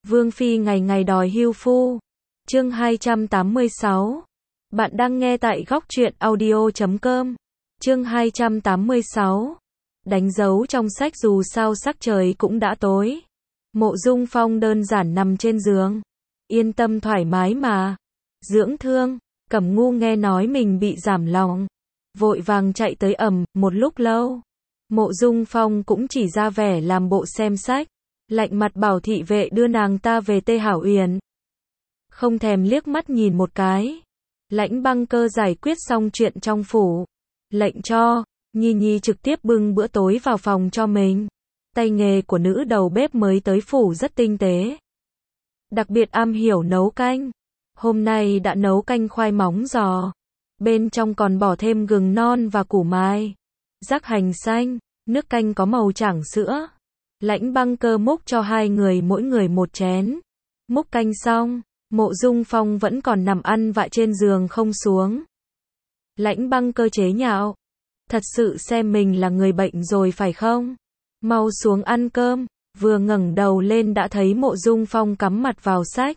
Vương Phi ngày ngày đòi hưu phu. Chương 286. Bạn đang nghe tại góc truyện audio.com. Chương 286. Đánh dấu trong sách dù sao sắc trời cũng đã tối. Mộ Dung Phong đơn giản nằm trên giường. Yên tâm thoải mái mà. Dưỡng thương. Cẩm Ngu nghe nói mình bị giảm lòng. Vội vàng chạy tới một lúc lâu. Mộ Dung Phong cũng chỉ ra vẻ làm bộ xem sách. Lạnh mặt bảo thị vệ đưa nàng ta về Tê Hảo Uyển. Không thèm liếc mắt nhìn một cái. Lãnh Băng Cơ giải quyết xong chuyện trong phủ. Lệnh cho Nhi Nhi trực tiếp bưng bữa tối vào phòng cho mình. Tay nghề của nữ đầu bếp mới tới phủ rất tinh tế. Đặc biệt am hiểu nấu canh. Hôm nay đã nấu canh khoai móng giò. Bên trong còn bỏ thêm gừng non và củ mai. Rắc hành xanh, nước canh có màu trắng sữa. Lãnh Băng Cơ múc cho hai người mỗi người một chén. Múc canh xong, Mộ Dung Phong vẫn còn nằm ăn vạ trên giường không xuống. Lãnh Băng Cơ chế nhạo. Thật sự xem mình là người bệnh rồi phải không? Mau xuống ăn cơm. Vừa ngẩng đầu lên đã thấy Mộ Dung Phong cắm mặt vào sách.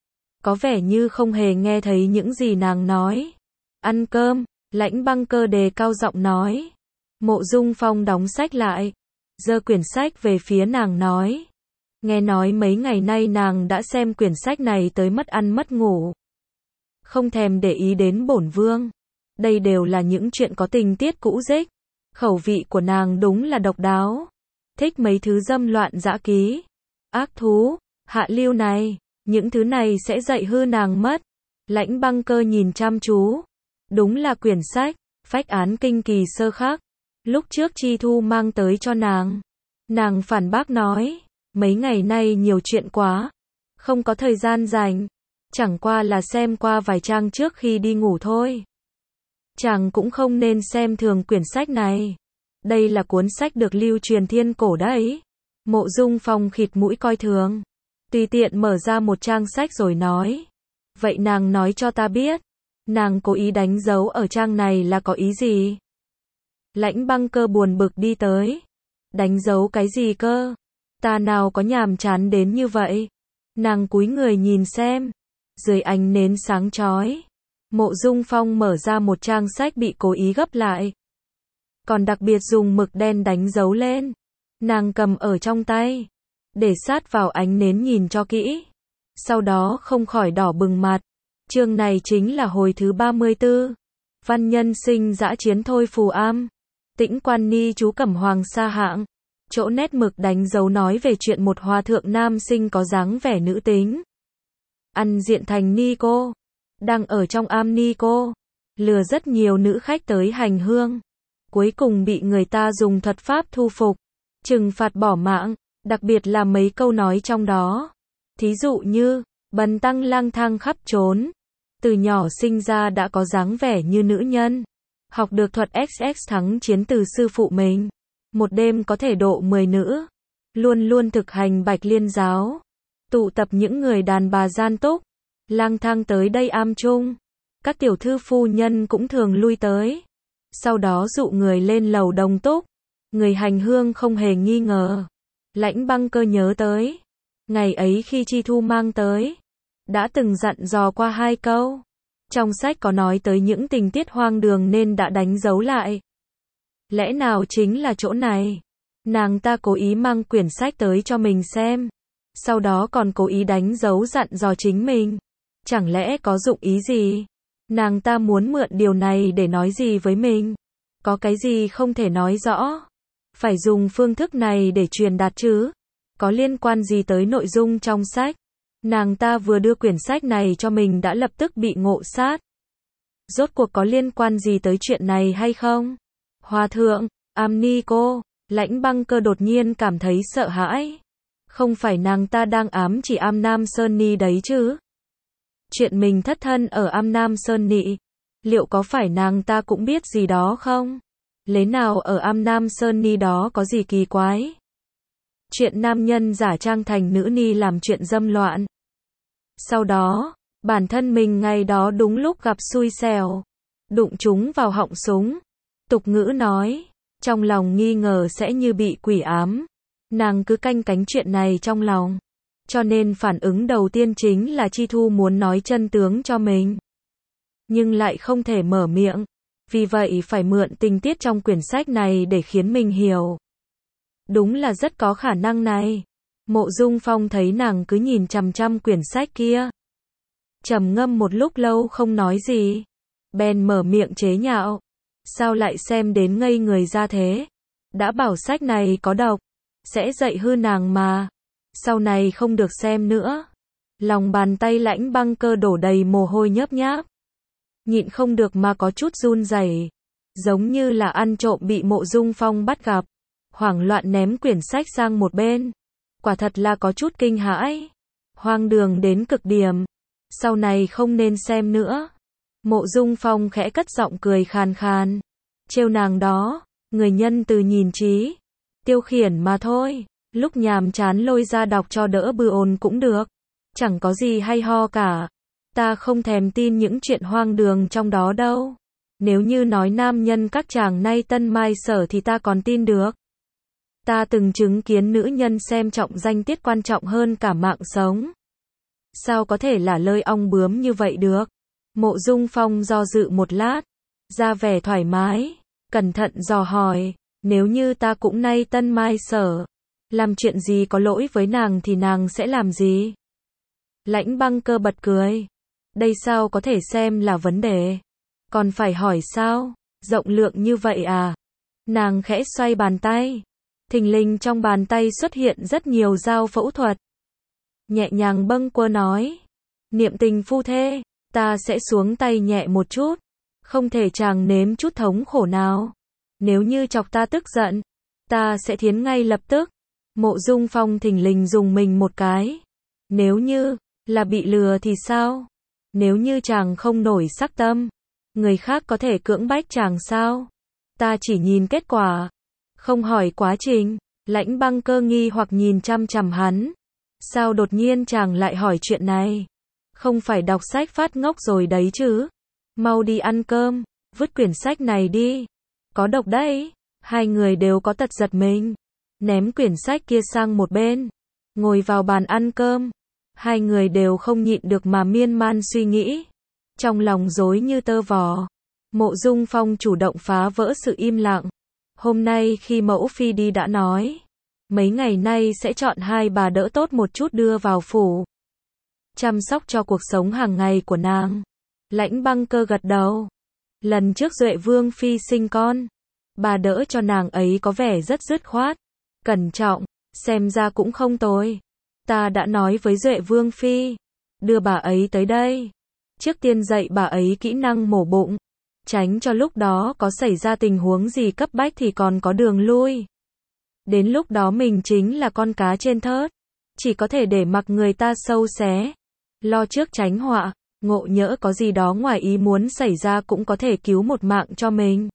Có vẻ như không hề nghe thấy những gì nàng nói. Ăn cơm, Lãnh Băng Cơ đề cao giọng nói. Mộ Dung Phong đóng sách lại. Giơ quyển sách về phía nàng nói. Nghe nói mấy ngày nay nàng đã xem quyển sách này tới mất ăn mất ngủ. Không thèm để ý đến bổn vương. Đây đều là những chuyện có tình tiết cũ rích. Khẩu vị của nàng đúng là độc đáo. Thích mấy thứ dâm loạn dã ký. Ác thú, hạ lưu này. Những thứ này sẽ dạy hư nàng mất. Lãnh Băng Cơ nhìn chăm chú. Đúng là quyển sách, phách án kinh kỳ sơ khắc. Lúc trước Chi Thu mang tới cho nàng. Nàng phản bác nói. Mấy ngày nay nhiều chuyện quá. Không có thời gian rảnh. Chẳng qua là xem qua vài trang trước khi đi ngủ thôi. Chàng cũng không nên xem thường quyển sách này. Đây là cuốn sách được lưu truyền thiên cổ đấy. Mộ Dung Phong khịt mũi coi thường. Tùy tiện mở ra một trang sách rồi nói. Vậy nàng nói cho ta biết. Nàng cố ý đánh dấu ở trang này là có ý gì? Lãnh Băng Cơ buồn bực đi tới. Đánh dấu cái gì cơ? Ta nào có nhàm chán đến như vậy? Nàng cúi người nhìn xem. Dưới ánh nến sáng chói. Mộ Dung Phong mở ra một trang sách bị cố ý gấp lại. Còn đặc biệt dùng mực đen đánh dấu lên. Nàng cầm ở trong tay. Để sát vào ánh nến nhìn cho kỹ. Sau đó không khỏi đỏ bừng mặt. Chương này chính là hồi thứ 34. Văn nhân sinh dã chiến thôi phù am. Tĩnh Quan Ni chú Cẩm Hoàng sa hạng. Chỗ nét mực đánh dấu nói về chuyện một hòa thượng nam sinh có dáng vẻ nữ tính. Ăn diện thành ni cô. Đang ở trong am ni cô. Lừa rất nhiều nữ khách tới hành hương. Cuối cùng bị người ta dùng thuật pháp thu phục. Trừng phạt bỏ mạng. Đặc biệt là mấy câu nói trong đó. Thí dụ như, bần tăng lang thang khắp trốn. Từ nhỏ sinh ra đã có dáng vẻ như nữ nhân. Học được thuật XX thắng chiến từ sư phụ mình. Một đêm có thể độ 10 nữ. Luôn luôn thực hành Bạch Liên giáo. Tụ tập những người đàn bà gian túc. Lang thang tới đây am chung. Các tiểu thư phu nhân cũng thường lui tới. Sau đó dụ người lên lầu đồng túc. Người hành hương không hề nghi ngờ. Lãnh Băng Cơ nhớ tới. Ngày ấy khi Chi Thu mang tới. Đã từng dặn dò qua 2 câu. Trong sách có nói tới những tình tiết hoang đường nên đã đánh dấu lại. Lẽ nào chính là chỗ này? Nàng ta cố ý mang quyển sách tới cho mình xem. Sau đó còn cố ý đánh dấu dặn dò chính mình. Chẳng lẽ có dụng ý gì? Nàng ta muốn mượn điều này để nói gì với mình? Có cái gì không thể nói rõ? Phải dùng phương thức này để truyền đạt chứ? Có liên quan gì tới nội dung trong sách? Nàng ta vừa đưa quyển sách này cho mình đã lập tức bị ngộ sát. Rốt cuộc có liên quan gì tới chuyện này hay không? Hòa thượng, am ni cô, Lãnh Băng Cơ đột nhiên cảm thấy sợ hãi. Không phải nàng ta đang ám chỉ am Nam Sơn Ni đấy chứ? Chuyện mình thất thân ở am Nam Sơn Nị. Liệu có phải nàng ta cũng biết gì đó không? Lẽ nào ở am Nam Sơn Ni đó có gì kỳ quái? Chuyện nam nhân giả trang thành nữ ni làm chuyện dâm loạn. Sau đó, bản thân mình ngày đó đúng lúc gặp xui xẻo. Đụng chúng vào họng súng. Tục ngữ nói, trong lòng nghi ngờ sẽ như bị quỷ ám. Nàng cứ canh cánh chuyện này trong lòng. cho nên phản ứng đầu tiên chính là Chi Thu muốn nói chân tướng cho mình. Nhưng lại không thể mở miệng, vì vậy phải mượn tình tiết trong quyển sách này để khiến mình hiểu. Đúng là rất có khả năng này. Mộ Dung Phong thấy nàng cứ nhìn chằm chằm quyển sách kia. Trầm ngâm một lúc lâu không nói gì. Bèn mở miệng chế nhạo. Sao lại xem đến ngây người ra thế? Đã bảo sách này có độc, sẽ dạy hư nàng mà. Sau này không được xem nữa. Lòng bàn tay Lãnh Băng Cơ đổ đầy mồ hôi nhớp nháp. Nhịn không được mà có chút run rẩy, giống như là ăn trộm bị Mộ Dung Phong bắt gặp. Hoảng loạn ném quyển sách sang một bên. Quả thật là có chút kinh hãi. Hoang đường đến cực điểm. Sau này không nên xem nữa. Mộ Dung Phong khẽ cất giọng cười khàn khàn. Trêu nàng đó, người nhân từ nhìn trí. Tiêu khiển mà thôi. Lúc nhàm chán lôi ra đọc cho đỡ bư ồn cũng được. Chẳng có gì hay ho cả. Ta không thèm tin những chuyện hoang đường trong đó đâu. Nếu như nói nam nhân các chàng nay tân mai sở thì ta còn tin được. Ta từng chứng kiến nữ nhân xem trọng danh tiết quan trọng hơn cả mạng sống. Sao có thể là lơi ong bướm như vậy được? Mộ Dung Phong do dự một lát, ra vẻ thoải mái, cẩn thận dò hỏi, nếu như ta cũng nay tân mai sở, làm chuyện gì có lỗi với nàng thì nàng sẽ làm gì? Lãnh Băng Cơ bật cười. Đây sao có thể xem là vấn đề? Còn phải hỏi sao? Rộng lượng như vậy à? Nàng khẽ xoay bàn tay. Thình lình trong bàn tay xuất hiện rất nhiều dao phẫu thuật. Nhẹ nhàng bâng quơ nói. Niệm tình phu thê, ta sẽ xuống tay nhẹ một chút. Không thể chàng nếm chút thống khổ nào. Nếu như chọc ta tức giận, ta sẽ thiến ngay lập tức. Mộ Dung Phong thình lình dùng mình một cái. Nếu như là bị lừa thì sao? Nếu như chàng không nổi sắc tâm, người khác có thể cưỡng bách chàng sao? Ta chỉ nhìn kết quả, không hỏi quá trình. Lãnh Băng Cơ nghi hoặc nhìn chăm chằm hắn. Sao đột nhiên chàng lại hỏi chuyện này? Không phải đọc sách phát ngốc rồi đấy chứ? Mau đi ăn cơm, vứt quyển sách này đi. Có độc đấy. Hai người đều có tật giật mình. Ném quyển sách kia sang một bên. Ngồi vào bàn ăn cơm. Hai người đều không nhịn được mà miên man suy nghĩ. Trong lòng rối như tơ vò. Mộ Dung Phong chủ động phá vỡ sự im lặng. Hôm nay khi mẫu phi đi đã nói. Mấy ngày nay sẽ chọn hai bà đỡ tốt một chút đưa vào phủ. Chăm sóc cho cuộc sống hàng ngày của nàng. Lãnh Băng Cơ gật đầu. Lần trước Duệ Vương phi sinh con, bà đỡ cho nàng ấy có vẻ rất dứt khoát, cẩn trọng, xem ra cũng không tồi. Ta đã nói với Duệ Vương phi, đưa bà ấy tới đây. Trước tiên dạy bà ấy kỹ năng mổ bụng, tránh cho lúc đó có xảy ra tình huống gì cấp bách thì còn có đường lui. Đến lúc đó mình chính là con cá trên thớt, chỉ có thể để mặc người ta sâu xé. Lo trước tránh họa, ngộ nhỡ có gì đó ngoài ý muốn xảy ra cũng có thể cứu một mạng cho mình.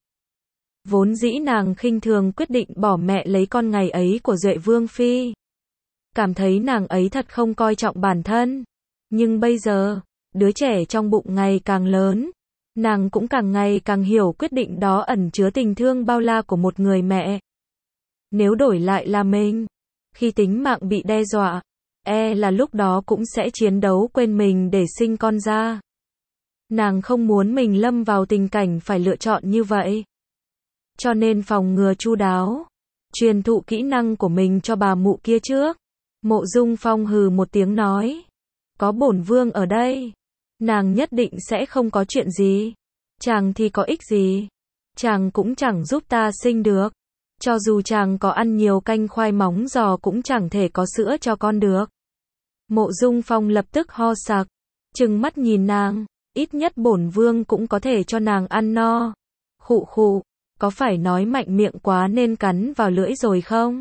Vốn dĩ nàng khinh thường quyết định bỏ mẹ lấy con ngày ấy của Duệ Vương phi. Cảm thấy nàng ấy thật không coi trọng bản thân. Nhưng bây giờ, đứa trẻ trong bụng ngày càng lớn, nàng cũng càng ngày càng hiểu quyết định đó ẩn chứa tình thương bao la của một người mẹ. Nếu đổi lại là mình, khi tính mạng bị đe dọa, là lúc đó cũng sẽ chiến đấu quên mình để sinh con ra. Nàng không muốn mình lâm vào tình cảnh phải lựa chọn như vậy. Cho nên phòng ngừa chu đáo, truyền thụ kỹ năng của mình cho bà mụ kia trước. Mộ Dung Phong hừ một tiếng nói. Có bổn vương ở đây, nàng nhất định sẽ không có chuyện gì. Chàng thì có ích gì? Chàng cũng chẳng giúp ta sinh được. Cho dù chàng có ăn nhiều canh khoai móng giò cũng chẳng thể có sữa cho con được. Mộ Dung Phong lập tức ho sặc, trừng mắt nhìn nàng. Ít nhất bổn vương cũng có thể cho nàng ăn no. Khụ khụ, có phải nói mạnh miệng quá nên cắn vào lưỡi rồi không?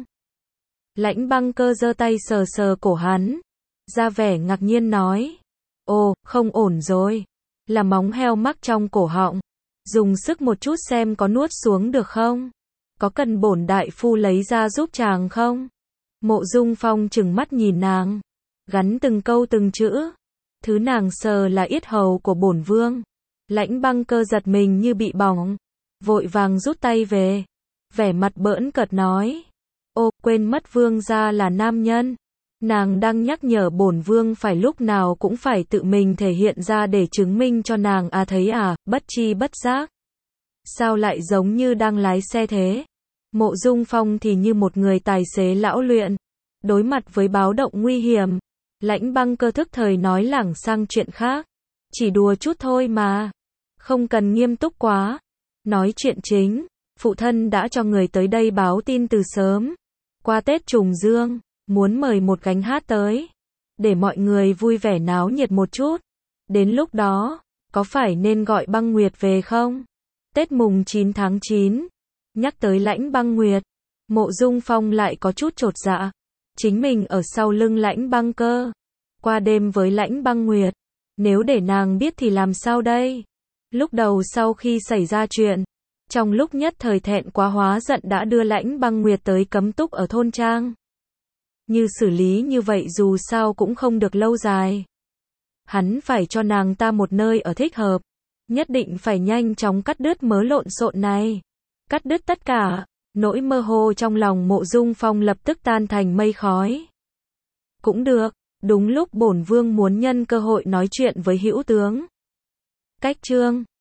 Lãnh Băng Cơ giơ tay sờ sờ cổ hắn, ra vẻ ngạc nhiên nói. Ồ, không ổn rồi. Là móng heo mắc trong cổ họng. Dùng sức một chút xem có nuốt xuống được không? Có cần bổn đại phu lấy ra giúp chàng không? Mộ Dung Phong trừng mắt nhìn nàng, gắn từng câu từng chữ. Thứ nàng sờ là yết hầu của bổn vương. Lãnh Băng Cơ giật mình như bị bỏng, vội vàng rút tay về, vẻ mặt bỡn cợt nói. Ô, quên mất vương gia là nam nhân. Nàng đang nhắc nhở bổn vương phải lúc nào cũng phải tự mình thể hiện ra để chứng minh cho nàng thấy bất chi bất giác. Sao lại giống như đang lái xe thế? Mộ Dung Phong thì như một người tài xế lão luyện. Đối mặt với báo động nguy hiểm, Lãnh Băng Cơ thức thời nói lảng sang chuyện khác. Chỉ đùa chút thôi mà. Không cần nghiêm túc quá. Nói chuyện chính, phụ thân đã cho người tới đây báo tin từ sớm. Qua Tết Trùng Dương, muốn mời một gánh hát tới. Để mọi người vui vẻ náo nhiệt một chút. Đến lúc đó, có phải nên gọi Băng Nguyệt về không? Tết mùng 9 tháng 9. Nhắc tới Lãnh Băng Nguyệt, Mộ Dung Phong lại có chút chột dạ. Chính mình ở sau lưng Lãnh Băng Cơ. Qua đêm với Lãnh Băng Nguyệt. Nếu để nàng biết thì làm sao đây? Lúc đầu sau khi xảy ra chuyện, trong lúc nhất thời thẹn quá hóa giận đã đưa Lãnh Băng Nguyệt tới cấm túc ở thôn trang. Như xử lý như vậy dù sao cũng không được lâu dài. Hắn phải cho nàng ta một nơi ở thích hợp. Nhất định phải nhanh chóng cắt đứt mớ lộn xộn này. Cắt đứt tất cả. Nỗi mơ hồ trong lòng Mộ Dung Phong lập tức tan thành mây khói. Cũng được. Đúng lúc bổn vương muốn nhân cơ hội nói chuyện với hữu tướng. Cách chương